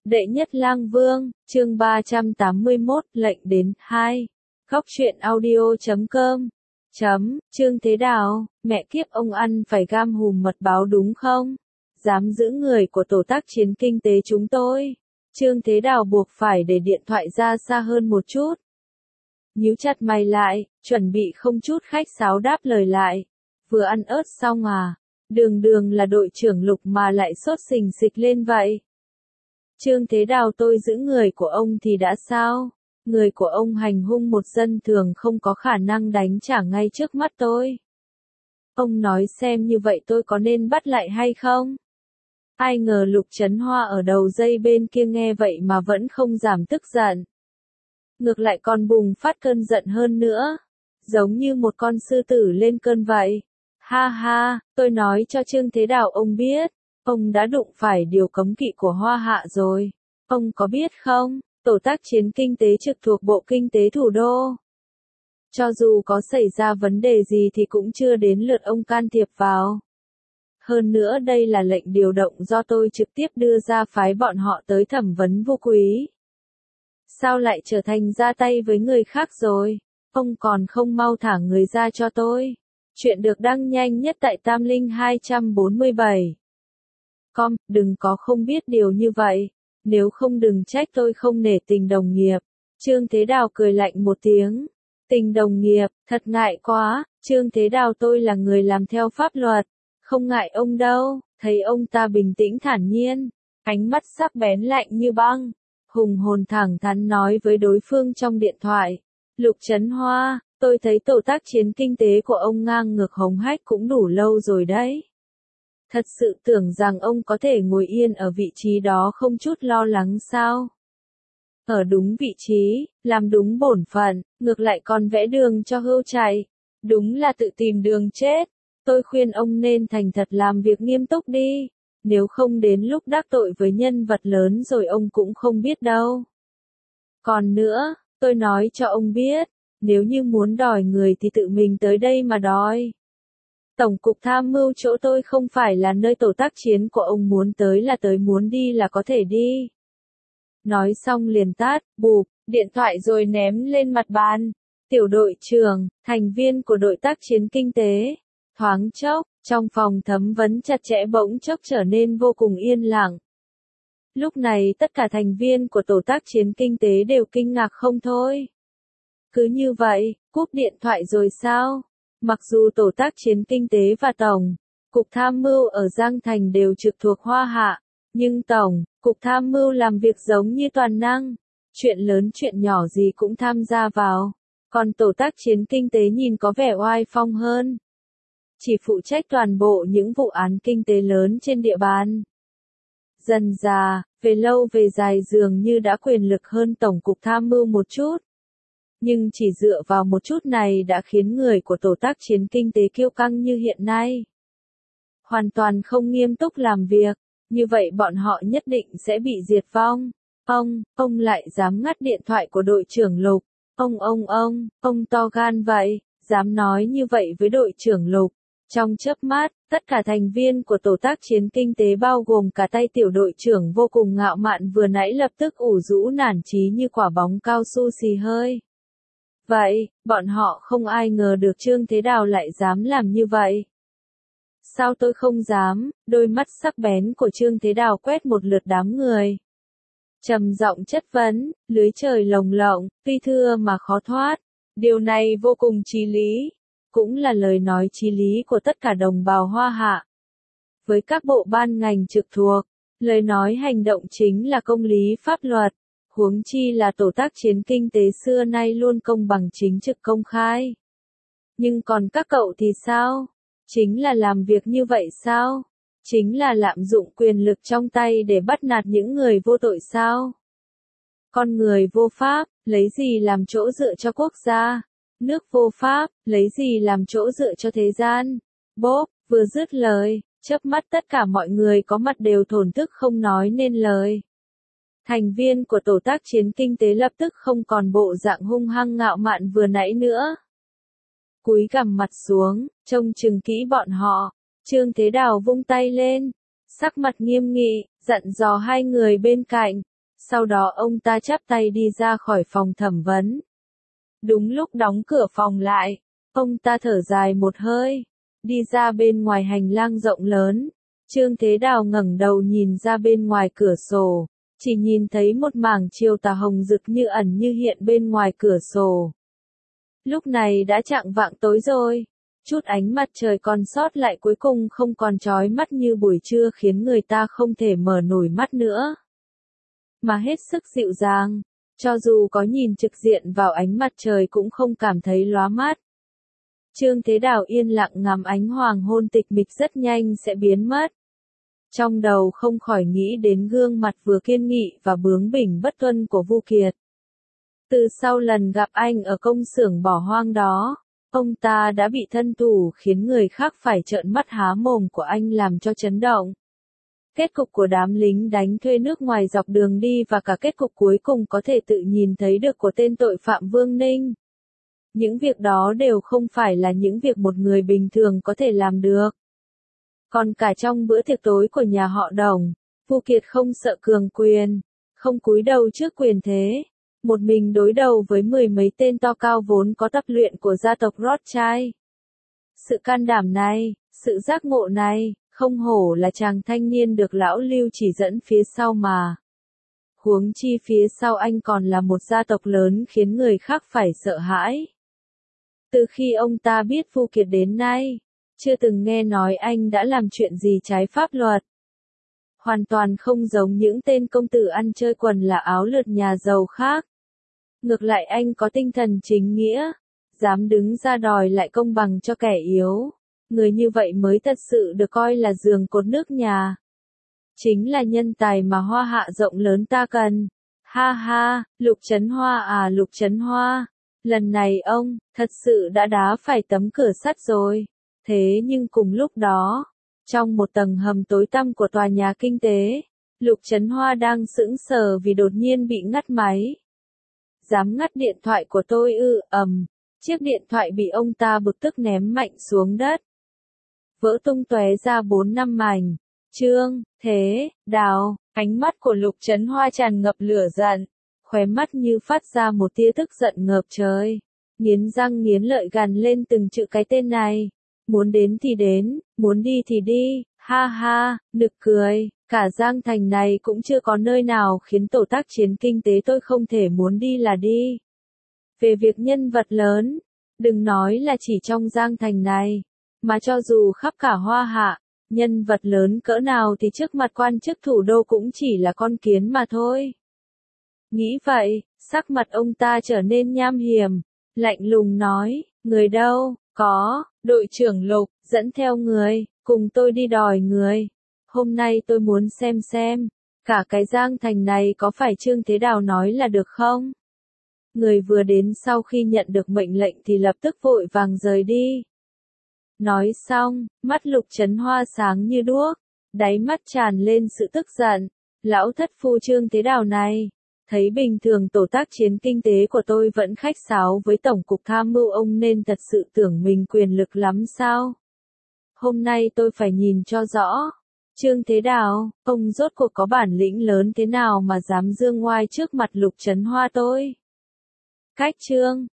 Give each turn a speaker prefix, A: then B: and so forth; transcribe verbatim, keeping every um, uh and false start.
A: Đệ nhất lang vương, chương ba trăm tám mươi mốt, lệnh đến, hai. Góc truyện audio chấm com. Chấm, Trương Thế Đào, mẹ kiếp ông ăn phải gam hùm mật báo đúng không? Dám giữ người của tổ tác chiến kinh tế chúng tôi. Trương Thế Đào buộc phải để điện thoại ra xa hơn một chút. Nhíu chặt mày lại, chuẩn bị không chút khách sáo đáp lời lại. Vừa ăn ớt xong à? Đường đường là đội trưởng Lục mà lại sốt sình sịch lên vậy. Trương Thế Đào, tôi giữ người của ông thì đã sao? Người của ông hành hung một dân thường không có khả năng đánh trả ngay trước mắt tôi. Ông nói xem như vậy tôi có nên bắt lại hay không? Ai ngờ Lục Trấn Hoa ở đầu dây bên kia nghe vậy mà vẫn không giảm tức giận. Ngược lại còn bùng phát cơn giận hơn nữa. Giống như một con sư tử lên cơn vậy. Ha ha, tôi nói cho Trương Thế Đào ông biết. Ông đã đụng phải điều cấm kỵ của Hoa Hạ rồi. Ông có biết không, tổ tác chiến kinh tế trực thuộc Bộ Kinh tế Thủ đô. Cho dù có xảy ra vấn đề gì thì cũng chưa đến lượt ông can thiệp vào. Hơn nữa đây là lệnh điều động do tôi trực tiếp đưa ra phái bọn họ tới thẩm vấn vô quý. Sao lại trở thành ra tay với người khác rồi? Ông còn không mau thả người ra cho tôi. Chuyện được đăng nhanh nhất tại Tam Linh hai trăm bốn mươi bảy. Com, đừng có không biết điều như vậy, nếu không đừng trách tôi không nể tình đồng nghiệp. Trương Thế Đào cười lạnh một tiếng. Tình đồng nghiệp, thật ngại quá, Trương Thế Đào, tôi là người làm theo pháp luật, không ngại ông đâu. Thấy ông ta bình tĩnh thản nhiên, ánh mắt sắc bén lạnh như băng, hùng hồn thẳng thắn nói với đối phương trong điện thoại. Lục Trấn Hoa, tôi thấy tổ tác chiến kinh tế của ông ngang ngược hống hách cũng đủ lâu rồi đấy. Thật sự tưởng rằng ông có thể ngồi yên ở vị trí đó không chút lo lắng sao? Ở đúng vị trí, làm đúng bổn phận, ngược lại còn vẽ đường cho hươu chạy. Đúng là tự tìm đường chết. Tôi khuyên ông nên thành thật làm việc nghiêm túc đi. Nếu không đến lúc đắc tội với nhân vật lớn rồi ông cũng không biết đâu. Còn nữa, tôi nói cho ông biết, nếu như muốn đòi người thì tự mình tới đây mà đòi. Tổng cục tham mưu chỗ tôi không phải là nơi tổ tác chiến của ông, muốn tới là tới, muốn đi là có thể đi. Nói xong liền tát, bụp, điện thoại rồi ném lên mặt bàn. Tiểu đội trưởng, thành viên của đội tác chiến kinh tế. Thoáng chốc, trong phòng thẩm vấn chặt chẽ bỗng chốc trở nên vô cùng yên lặng. Lúc này tất cả thành viên của tổ tác chiến kinh tế đều kinh ngạc không thôi. Cứ như vậy, cúp điện thoại rồi sao? Mặc dù tổ tác chiến kinh tế và Tổng cục tham mưu ở Giang Thành đều trực thuộc Hoa Hạ, nhưng Tổng cục tham mưu làm việc giống như toàn năng, chuyện lớn chuyện nhỏ gì cũng tham gia vào, còn tổ tác chiến kinh tế nhìn có vẻ oai phong hơn, chỉ phụ trách toàn bộ những vụ án kinh tế lớn trên địa bàn. Dần dà, về lâu về dài dường như đã quyền lực hơn Tổng cục tham mưu một chút. Nhưng chỉ dựa vào một chút này đã khiến người của tổ tác chiến kinh tế kiêu căng như hiện nay. Hoàn toàn không nghiêm túc làm việc, như vậy bọn họ nhất định sẽ bị diệt vong. Ông, ông lại dám ngắt điện thoại của đội trưởng Lục. Ông ông ông, ông to gan vậy, dám nói như vậy với đội trưởng Lục. Trong chớp mắt, tất cả thành viên của tổ tác chiến kinh tế bao gồm cả tay tiểu đội trưởng vô cùng ngạo mạn vừa nãy lập tức ủ rũ nản chí như quả bóng cao su xì hơi. Vậy, bọn họ không ai ngờ được Trương Thế Đào lại dám làm như vậy. Sao tôi không dám? Đôi mắt sắc bén của Trương Thế Đào quét một lượt đám người. Trầm giọng chất vấn, lưới trời lồng lộng, tuy thưa mà khó thoát. Điều này vô cùng chí lý, cũng là lời nói chí lý của tất cả đồng bào Hoa Hạ. Với các bộ ban ngành trực thuộc, lời nói hành động chính là công lý pháp luật. Huống chi là tổ tác chiến kinh tế xưa nay luôn công bằng chính trực công khai. Nhưng còn các cậu thì sao? Chính là làm việc như vậy sao? Chính là lạm dụng quyền lực trong tay để bắt nạt những người vô tội sao? Con người vô pháp, lấy gì làm chỗ dựa cho quốc gia? Nước vô pháp, lấy gì làm chỗ dựa cho thế gian? Bốp, vừa dứt lời, chớp mắt tất cả mọi người có mặt đều thổn thức không nói nên lời. Thành viên của tổ tác chiến kinh tế lập tức không còn bộ dạng hung hăng ngạo mạn vừa nãy nữa. Cúi gằm mặt xuống, trông chừng kỹ bọn họ. Trương Thế Đào vung tay lên, sắc mặt nghiêm nghị, dặn dò hai người bên cạnh. Sau đó ông ta chắp tay đi ra khỏi phòng thẩm vấn. Đúng lúc đóng cửa phòng lại, ông ta thở dài một hơi, đi ra bên ngoài hành lang rộng lớn. Trương Thế Đào ngẩng đầu nhìn ra bên ngoài cửa sổ, chỉ nhìn thấy một mảng chiều tà hồng rực như ẩn như hiện bên ngoài cửa sổ. Lúc này đã chạng vạng tối rồi, chút ánh mặt trời còn sót lại cuối cùng không còn chói mắt như buổi trưa khiến người ta không thể mở nổi mắt nữa, mà hết sức dịu dàng, cho dù có nhìn trực diện vào ánh mặt trời cũng không cảm thấy lóa mắt. Trương Thế Đào yên lặng ngắm ánh hoàng hôn tịch mịch rất nhanh sẽ biến mất. Trong đầu không khỏi nghĩ đến gương mặt vừa kiên nghị và bướng bỉnh bất tuân của Vu Kiệt. Từ sau lần gặp anh ở công xưởng bỏ hoang đó, ông ta đã bị thân thủ khiến người khác phải trợn mắt há mồm của anh làm cho chấn động. Kết cục của đám lính đánh thuê nước ngoài dọc đường đi và cả kết cục cuối cùng có thể tự nhìn thấy được của tên tội phạm Vương Ninh. Những việc đó đều không phải là những việc một người bình thường có thể làm được. Còn cả trong bữa tiệc tối của nhà họ Đồng, Vu Kiệt không sợ cường quyền, không cúi đầu trước quyền thế, một mình đối đầu với mười mấy tên to cao vốn có tập luyện của gia tộc Rothschild. Sự can đảm này, sự giác ngộ này, không hổ là chàng thanh niên được lão Lưu chỉ dẫn phía sau mà. Huống chi phía sau anh còn là một gia tộc lớn khiến người khác phải sợ hãi. Từ khi ông ta biết Vu Kiệt đến nay, chưa từng nghe nói anh đã làm chuyện gì trái pháp luật. Hoàn toàn không giống những tên công tử ăn chơi quần là áo lượt nhà giàu khác. Ngược lại anh có tinh thần chính nghĩa, dám đứng ra đòi lại công bằng cho kẻ yếu. Người như vậy mới thật sự được coi là giường cột nước nhà. Chính là nhân tài mà Hoa Hạ rộng lớn ta cần. Ha ha, Lục Chấn Hoa à Lục Chấn Hoa. Lần này ông, thật sự đã đá phải tấm cửa sắt rồi. Thế nhưng cùng lúc đó, trong một tầng hầm tối tăm của tòa nhà kinh tế, Lục Chấn Hoa đang sững sờ vì đột nhiên bị ngắt máy. Dám ngắt điện thoại của tôi ư, ầm, chiếc điện thoại bị ông ta bực tức ném mạnh xuống đất. Vỡ tung tóe ra bốn năm mảnh. Trương Thế Đào, ánh mắt của Lục Chấn Hoa tràn ngập lửa giận, khóe mắt như phát ra một tia tức giận ngập trời, nghiến răng nghiến lợi gằn lên từng chữ cái tên này. Muốn đến thì đến, muốn đi thì đi, ha ha, nực cười, cả Giang Thành này cũng chưa có nơi nào khiến tổ tác chiến kinh tế tôi không thể muốn đi là đi. Về việc nhân vật lớn, đừng nói là chỉ trong Giang Thành này, mà cho dù khắp cả Hoa Hạ, nhân vật lớn cỡ nào thì trước mặt quan chức thủ đô cũng chỉ là con kiến mà thôi. Nghĩ vậy, sắc mặt ông ta trở nên nham hiểm, lạnh lùng nói, người đâu, có, đội trưởng Lục, dẫn theo người, cùng tôi đi đòi người. Hôm nay tôi muốn xem xem, cả cái Giang Thành này có phải Trương Thế Đào nói là được không? Người vừa đến sau khi nhận được mệnh lệnh thì lập tức vội vàng rời đi. Nói xong, mắt Lục Chấn Hoa sáng như đuốc, đáy mắt tràn lên sự tức giận. Lão thất phu Trương Thế Đào này, thấy bình thường tổ tác chiến kinh tế của tôi vẫn khách sáo với Tổng cục Tham mưu ông nên thật sự tưởng mình quyền lực lắm sao? Hôm nay tôi phải nhìn cho rõ. Trương Thế Đào, ông rốt cuộc có bản lĩnh lớn thế nào mà dám dương oai trước mặt Lục Chấn Hoa tôi? Cách Trương